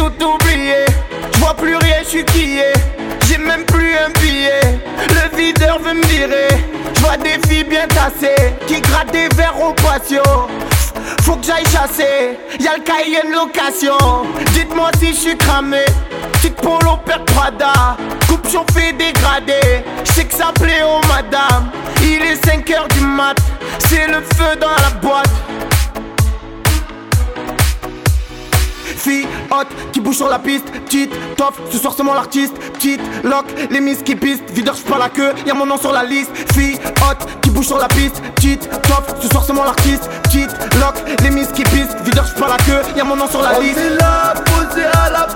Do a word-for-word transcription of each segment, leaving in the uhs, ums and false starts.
tout oublié. Je vois plus rien, je suis quillé. J'ai même plus un billet. Le videur veut me virer. Je vois des filles bien tassées qui grattent des verres au patio. Faut que j'aille chasser, y'a le Cayenne location. Dites-moi si je suis cramé. Petite polo père Prada, coupe chauffée dégradée. J'sais que ça plaît aux madame. Il est cinq heures du mat, c'est le feu dans la boîte. Fille hot qui bouge sur la piste, petite top, ce soir c'est moi l'artiste. Petite lock, les miss qui pistent, videur j'suis pas la queue, y'a mon nom sur la liste. Fille hot qui bouge sur la piste, petite top, ce soir c'est moi l'artiste. Petite lock, les miss qui pistent, videur j'suis pas la queue, y'a mon nom sur la liste. On est là, posé à la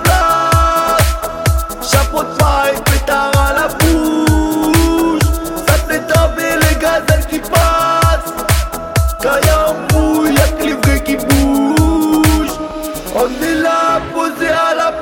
place, chapeau de paille, pétard à la bouche. Ça fait tomber les gazelles qui passent. Quand y'a un brouille, y'a que les vrais qui bougent. On est là, posé à la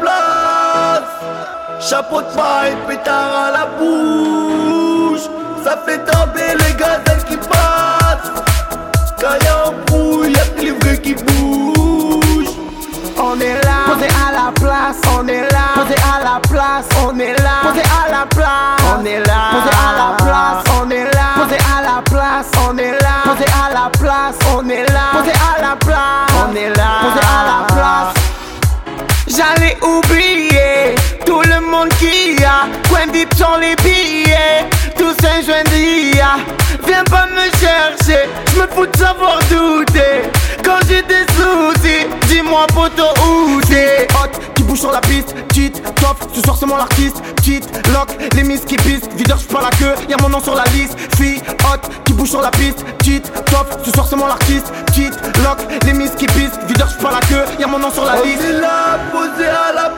place, chapeau de paille, pétard à la bouche. Ça fait tomber les gazelles qui passent. Quand y'a un brouille, y'a que les vrais qui bougent. On est là, posé à la place, on est là, posé à la place, on est là, posé à la place, on est là, posé à la place, on est là, posé à la place, on est là, posé à la place, on est là, posé à la place, on est là, posé à la place. J'allais oublier tout le monde qui a coin vip sur les billets, tous un joint d'I A. Viens pas me chercher, j'me fous de savoir douter. Quand j'ai des soucis, dis-moi poto où t'es. Hot qui bouge sur la piste, petite top, ce soir c'est moi l'artiste. Petite lock, les miss qui pistent, videur j'suis pas la queue, y'a mon nom sur la liste. Fille hot qui bouge sur la piste, petite top, ce soir c'est moi l'artiste. Petite lock, les miss qui pistent, videur j'suis pas la queue, y'a mon nom sur la liste. On est là, posé à la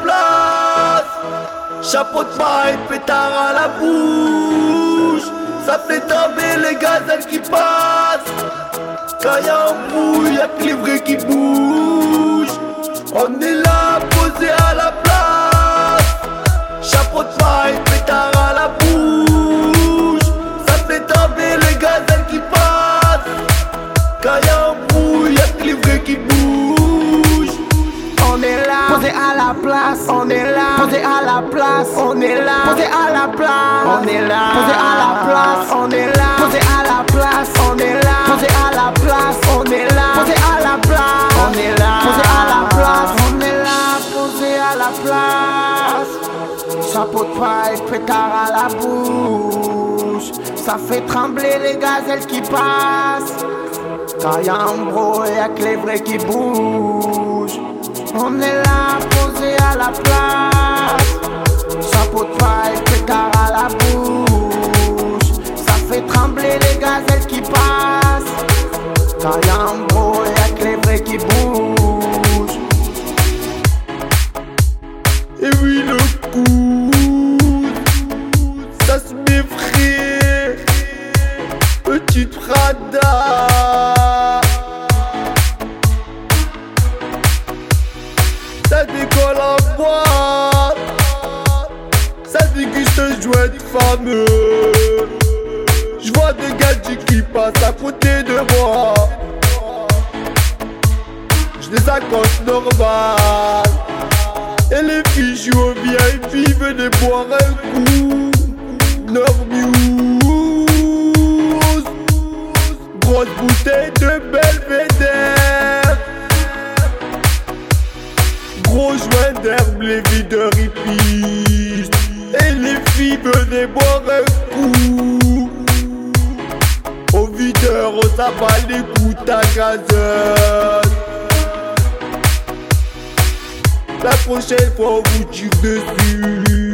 place, chapeau de paille, pétard à la bouche. Ça fait tomber les gazelles qui passent. Quand y'a un brouille, y'a que les vrais qui bougent. On est là, posé à la place, chapeau de paille, pétard à la bouche. Ça fait tomber les gazelles qui passent. Quand y'a un brouille, y'a que les vrais qui bougent. On est là, posé à la place, on est là, posé à la place, on est là, posé à la place, on est là, posé à la place, on est là, posé à la place, on est là, posé à la place, on est là, posé à la place, on est là, posé à la place, on est là, posé à la place. Chapeau de paille, pétard à la bouche, ça fait trembler les gazelles qui passent. Quand y'a un bro, y'a que les vrais qui bougent. On est là, posé à la place, chapeau de paille, pétard à la bouche. Ça fait trembler les gazelles qui passent. Quand y'a un bro, y'a que les vrais qui bougent. Et oui le coup, ça se m'effraie. Petite Prada, ça décolle en boîte, ça déguste un joint de fameux. J'vois des gadgets qui passent à côté de moi. J'les accroche normal. Et les filles jouent au V I P, venez boire un coup. Normuse, grosse bouteille de Belvédère. Gros joint d'herbe, les videurs y pistent. Et les filles venaient boire un coup. Au videur, on s'avale les coups à gazette. La prochaine fois, on vous tire dessus.